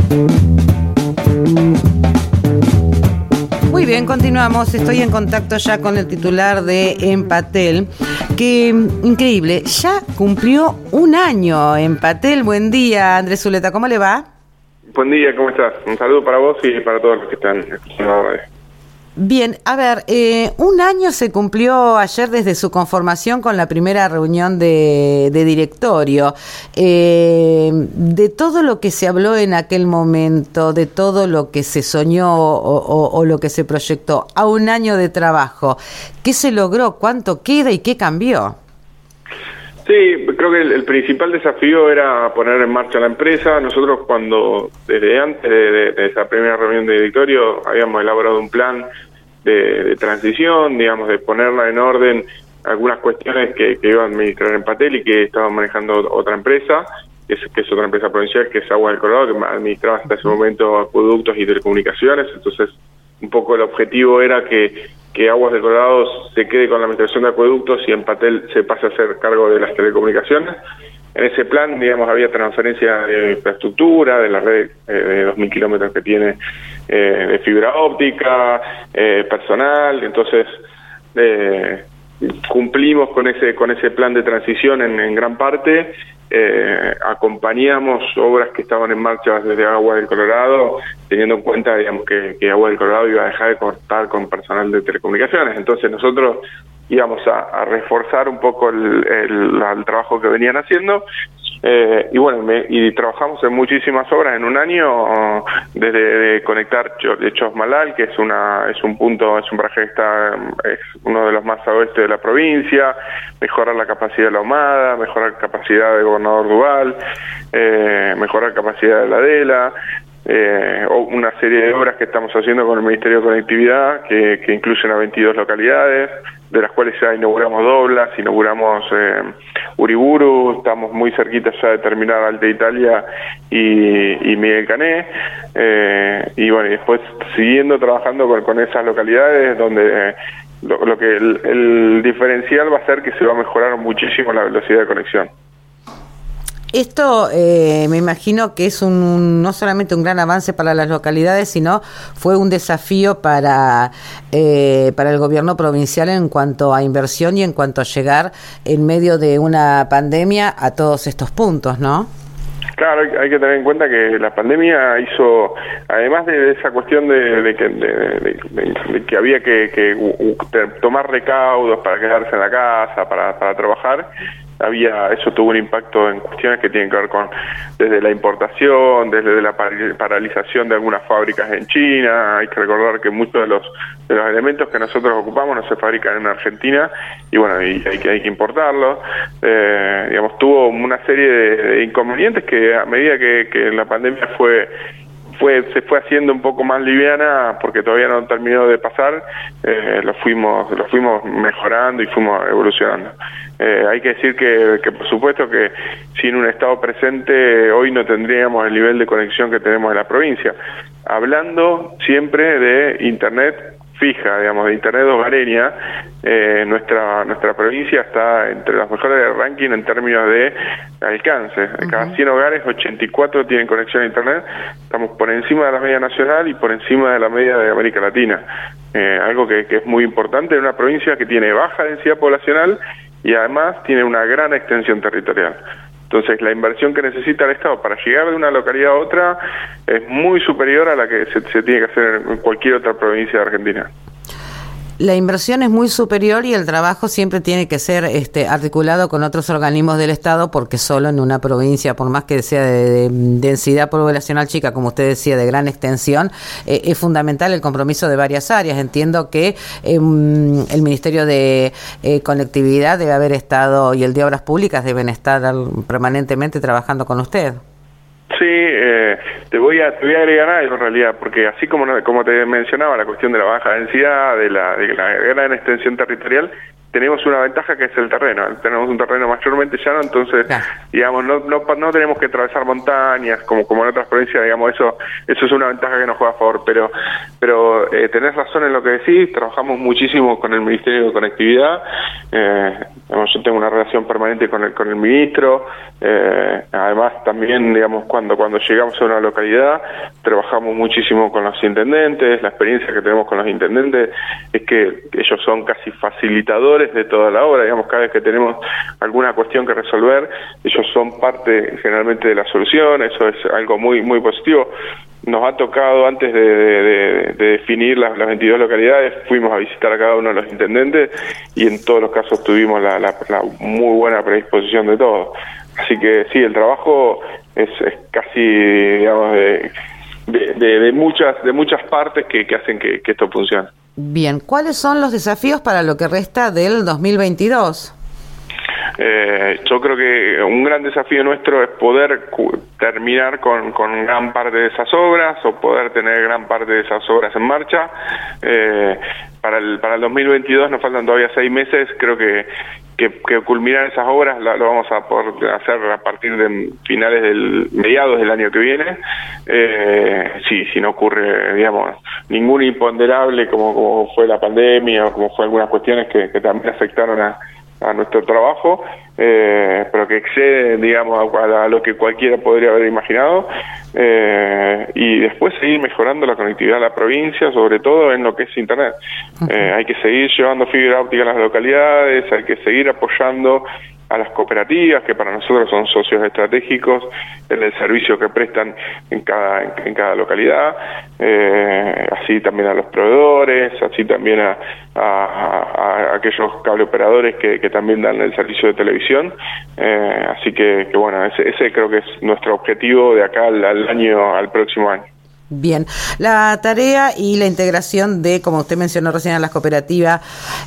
Muy bien, continuamos. Estoy en contacto ya con el titular de Empatel, que increíble, ya cumplió un año Empatel. Buen día, Andrés Zuleta, ¿cómo le va? Buen día, ¿cómo estás? Un saludo para vos y para todos los que están escuchando ahora. Bien, a ver, un año se cumplió ayer desde su conformación con la primera reunión de directorio. De todo lo que se habló en aquel momento, de todo lo que se soñó o lo que se proyectó, a un año de trabajo, ¿qué se logró? ¿Cuánto queda y qué cambió? Sí, creo que el principal desafío era poner en marcha la empresa. Nosotros desde antes de esa primera reunión de directorio, habíamos elaborado un plan de transición, digamos, de ponerla en orden algunas cuestiones que iba a administrar Empatel y que estaba manejando otra empresa, que es otra empresa provincial, que es Aguas del Colorado, que administraba hasta ese momento acueductos y telecomunicaciones. Entonces, un poco el objetivo era que Aguas del Colorado se quede con la administración de acueductos y Empatel se pase a hacer cargo de las telecomunicaciones. En ese plan, digamos, había transferencia de infraestructura, de la red de 2.000 kilómetros que tiene de fibra óptica, personal. Entonces, cumplimos con ese plan de transición en gran parte. Acompañamos obras que estaban en marcha desde Aguas del Colorado, teniendo en cuenta, digamos, que Aguas del Colorado iba a dejar de contar con personal de telecomunicaciones. Entonces nosotros íbamos a reforzar un poco el trabajo que venían haciendo, y bueno, y trabajamos en muchísimas obras en un año, desde conectar Chosmalal, que es un paraje que es uno de los más a oeste de la provincia, mejorar la capacidad de la Ahumada, mejorar capacidad de Gobernador Duval, mejorar capacidad de la Adela, una serie de obras que estamos haciendo con el Ministerio de Conectividad, que incluyen a 22 localidades, de las cuales ya inauguramos Doblas, inauguramos Uriburu, estamos muy cerquitas ya de terminar Alta Italia y Miguel Cané, y bueno, y después siguiendo trabajando con esas localidades donde lo que el diferencial va a ser que se va a mejorar muchísimo la velocidad de conexión. Esto me imagino que es no solamente un gran avance para las localidades, sino fue un desafío para el gobierno provincial en cuanto a inversión y en cuanto a llegar en medio de una pandemia a todos estos puntos, ¿no? Claro, hay que tener en cuenta que la pandemia hizo, además de esa cuestión de que había que tomar recaudos para quedarse en la casa, para trabajar, eso tuvo un impacto en cuestiones que tienen que ver con desde la importación, desde la paralización de algunas fábricas en China. Hay que recordar que muchos de los elementos que nosotros ocupamos no se fabrican en Argentina y bueno, y hay que importarlos. Digamos, tuvo una serie de inconvenientes que a medida que la pandemia se fue haciendo un poco más liviana, porque todavía no terminó de pasar, lo fuimos mejorando y fuimos evolucionando. Hay que decir que por supuesto que sin un Estado presente hoy no tendríamos el nivel de conexión que tenemos en la provincia. Hablando siempre de Internet fija, digamos, de Internet hogareña, nuestra provincia está entre las mejores del ranking en términos de alcance. De cada 100 hogares, 84 tienen conexión a Internet. Estamos por encima de la media nacional y por encima de la media de América Latina. Algo que es muy importante en una provincia que tiene baja densidad poblacional y además tiene una gran extensión territorial. Entonces, la inversión que necesita el Estado para llegar de una localidad a otra es muy superior a la que se tiene que hacer en cualquier otra provincia de Argentina. La inversión es muy superior y el trabajo siempre tiene que ser articulado con otros organismos del Estado, porque solo en una provincia, por más que sea de densidad poblacional chica, como usted decía, de gran extensión, es fundamental el compromiso de varias áreas. Entiendo que el Ministerio de Conectividad debe haber estado, y el de Obras Públicas deben estar permanentemente trabajando con usted. Sí, te voy a agregar algo en realidad, porque así como te mencionaba, la cuestión de la baja densidad, de la gran extensión territorial, tenemos una ventaja que es el terreno. Tenemos un terreno mayormente llano, entonces, digamos, no tenemos que atravesar montañas como en otras provincias, digamos, eso es una ventaja que nos juega a favor, pero tenés razón en lo que decís, trabajamos muchísimo con el Ministerio de Conectividad, Yo tengo una relación permanente con el ministro. Además, también, digamos, cuando llegamos a una localidad, trabajamos muchísimo con los intendentes. La experiencia que tenemos con los intendentes es que ellos son casi facilitadores de toda la obra. Digamos, cada vez que tenemos alguna cuestión que resolver, ellos son parte generalmente de la solución. Eso es algo muy, muy positivo. Nos ha tocado, antes de definir las 22 localidades, fuimos a visitar a cada uno de los intendentes y en todos los casos tuvimos la muy buena predisposición de todos. Así que sí, el trabajo es casi, digamos, de muchas partes que hacen que esto funcione. Bien, ¿cuáles son los desafíos para lo que resta del 2022? Yo creo que un gran desafío nuestro es poder terminar con gran parte de esas obras, o poder tener gran parte de esas obras en marcha. Para el 2022 nos faltan todavía 6 meses. Creo que culminar esas obras lo vamos a poder hacer a partir de mediados del año que viene. Si no ocurre, digamos, ningún imponderable como fue la pandemia o como fue algunas cuestiones que también afectaron a nuestro trabajo, pero que excede, digamos, a lo que cualquiera podría haber imaginado, y después seguir mejorando la conectividad de la provincia, sobre todo en lo que es Internet. Hay que seguir llevando fibra óptica a las localidades, hay que seguir apoyando a las cooperativas, que para nosotros son socios estratégicos en el servicio que prestan en cada localidad, así también a los proveedores, así también a aquellos cable operadores que también dan el servicio de televisión. Así que bueno, ese creo que es nuestro objetivo de acá al próximo año. Bien, la tarea y la integración de, como usted mencionó recién, a las cooperativas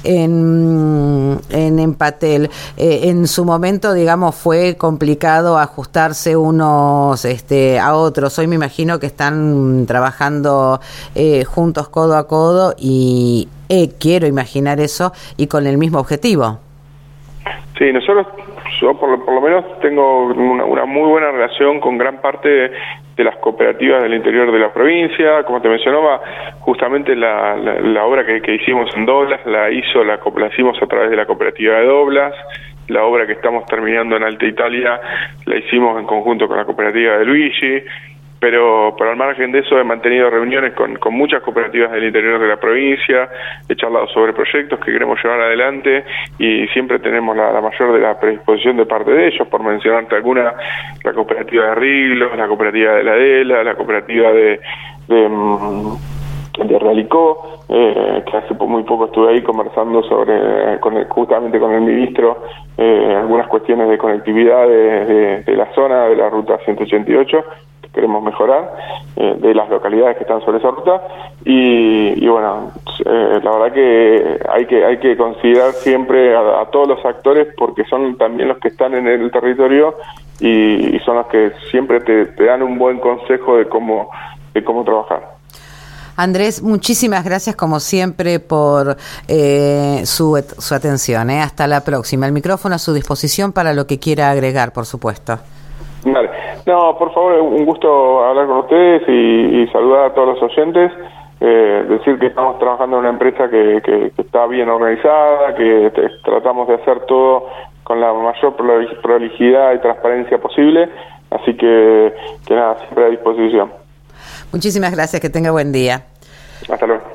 en Empatel, en su momento, digamos, fue complicado ajustarse unos a otros. Hoy me imagino que están trabajando juntos, codo a codo, y quiero imaginar eso, y con el mismo objetivo. Sí, yo por lo menos tengo una muy buena relación con gran parte de las cooperativas del interior de la provincia. Como te mencionaba, justamente la obra que hicimos en Doblas la hicimos a través de la cooperativa de Doblas. La obra que estamos terminando en Alta Italia la hicimos en conjunto con la cooperativa de Luigi. Pero al margen de eso he mantenido reuniones con muchas cooperativas del interior de la provincia, he charlado sobre proyectos que queremos llevar adelante y siempre tenemos la mayor de la predisposición de parte de ellos. Por mencionarte alguna, la cooperativa de Riglos, la cooperativa de la Adela, la cooperativa de Realicó, que hace muy poco estuve ahí conversando justamente con el ministro, algunas cuestiones de conectividad de la zona de la ruta 188, queremos mejorar, de las localidades que están sobre esa ruta, y bueno, la verdad que hay que considerar siempre a todos los actores, porque son también los que están en el territorio y son los que siempre te dan un buen consejo de cómo trabajar. Andrés, muchísimas gracias como siempre por su atención. Hasta la próxima. El micrófono a su disposición para lo que quiera agregar, por supuesto. Vale. No, por favor, un gusto hablar con ustedes y saludar a todos los oyentes. Decir que estamos trabajando en una empresa que está bien organizada, que tratamos de hacer todo con la mayor prolijidad y transparencia posible. Así que nada, siempre a disposición. Muchísimas gracias, que tenga buen día. Hasta luego.